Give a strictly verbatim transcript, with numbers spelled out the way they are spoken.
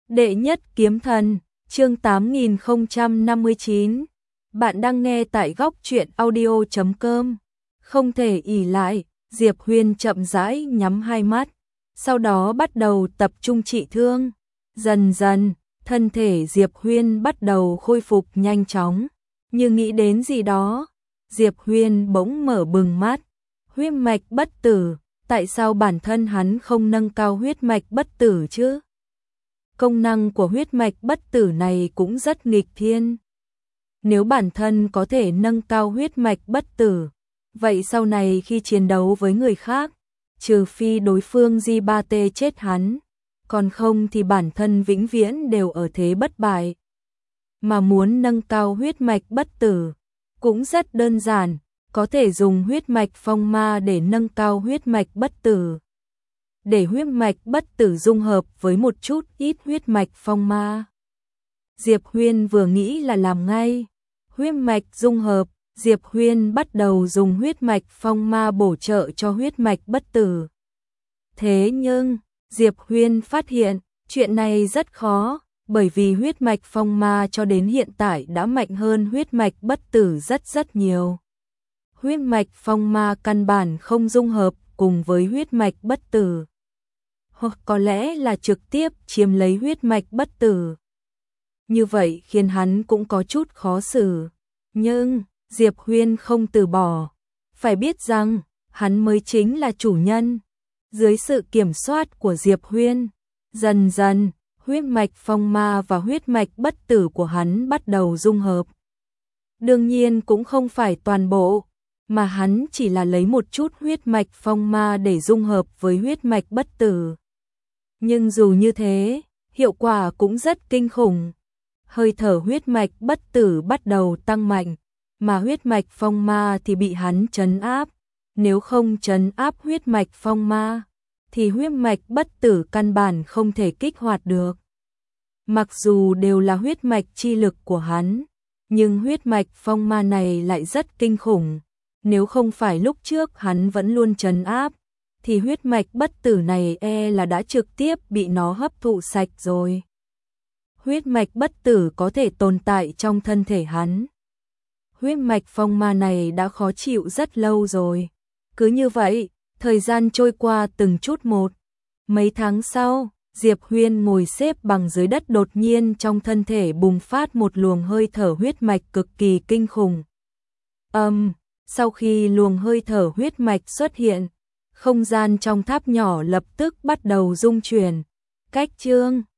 Đệ nhất kiếm thần, chương tám nghìn không trăm năm mươi chín. Bạn đang nghe tại góc truyện audio chấm com. Không thể ỷ lại, Diệp Huyên chậm rãi nhắm hai mắt, sau đó bắt đầu tập trung trị thương. Dần dần, thân thể Diệp Huyên bắt đầu khôi phục nhanh chóng, như nghĩ đến gì đó. Diệp Huyên bỗng mở bừng mắt, huyết mạch bất tử, tại sao bản thân hắn không nâng cao huyết mạch bất tử chứ? Công năng của huyết mạch bất tử này cũng rất nghịch thiên. Nếu bản thân có thể nâng cao huyết mạch bất tử, vậy sau này khi chiến đấu với người khác, trừ phi đối phương Di ba tê chết hắn, còn không thì bản thân vĩnh viễn đều ở thế bất bại. Mà muốn nâng cao huyết mạch bất tử, cũng rất đơn giản, có thể dùng huyết mạch phong ma để nâng cao huyết mạch bất tử. Để huyết mạch bất tử dung hợp với một chút ít huyết mạch phong ma. Diệp Huyên vừa nghĩ là làm ngay. Huyết mạch dung hợp, Diệp Huyên bắt đầu dùng huyết mạch phong ma bổ trợ cho huyết mạch bất tử. Thế nhưng, Diệp Huyên phát hiện, chuyện này rất khó, bởi vì huyết mạch phong ma cho đến hiện tại đã mạnh hơn huyết mạch bất tử rất rất nhiều. Huyết mạch phong ma căn bản không dung hợp cùng với huyết mạch bất tử, hoặc có lẽ là trực tiếp chiếm lấy huyết mạch bất tử. Như vậy khiến hắn cũng có chút khó xử. Nhưng, Diệp Huyên không từ bỏ. Phải biết rằng, hắn mới chính là chủ nhân. Dưới sự kiểm soát của Diệp Huyên, dần dần, huyết mạch phong ma và huyết mạch bất tử của hắn bắt đầu dung hợp. Đương nhiên cũng không phải toàn bộ, mà hắn chỉ là lấy một chút huyết mạch phong ma để dung hợp với huyết mạch bất tử. Nhưng dù như thế, hiệu quả cũng rất kinh khủng. Hơi thở huyết mạch bất tử bắt đầu tăng mạnh, mà huyết mạch phong ma thì bị hắn trấn áp. Nếu không trấn áp huyết mạch phong ma, thì huyết mạch bất tử căn bản không thể kích hoạt được. Mặc dù đều là huyết mạch chi lực của hắn, nhưng huyết mạch phong ma này lại rất kinh khủng. Nếu không phải lúc trước hắn vẫn luôn trấn áp, thì huyết mạch bất tử này e là đã trực tiếp bị nó hấp thụ sạch rồi. Huyết mạch bất tử có thể tồn tại trong thân thể hắn. Huyết mạch phong ma này đã khó chịu rất lâu rồi. Cứ như vậy, thời gian trôi qua từng chút một. Mấy tháng sau, Diệp Huyên ngồi xếp bằng dưới đất, đột nhiên trong thân thể bùng phát một luồng hơi thở huyết mạch cực kỳ kinh khủng. Âm, um, sau khi luồng hơi thở huyết mạch xuất hiện, không gian trong tháp nhỏ lập tức bắt đầu rung chuyển. Cách chương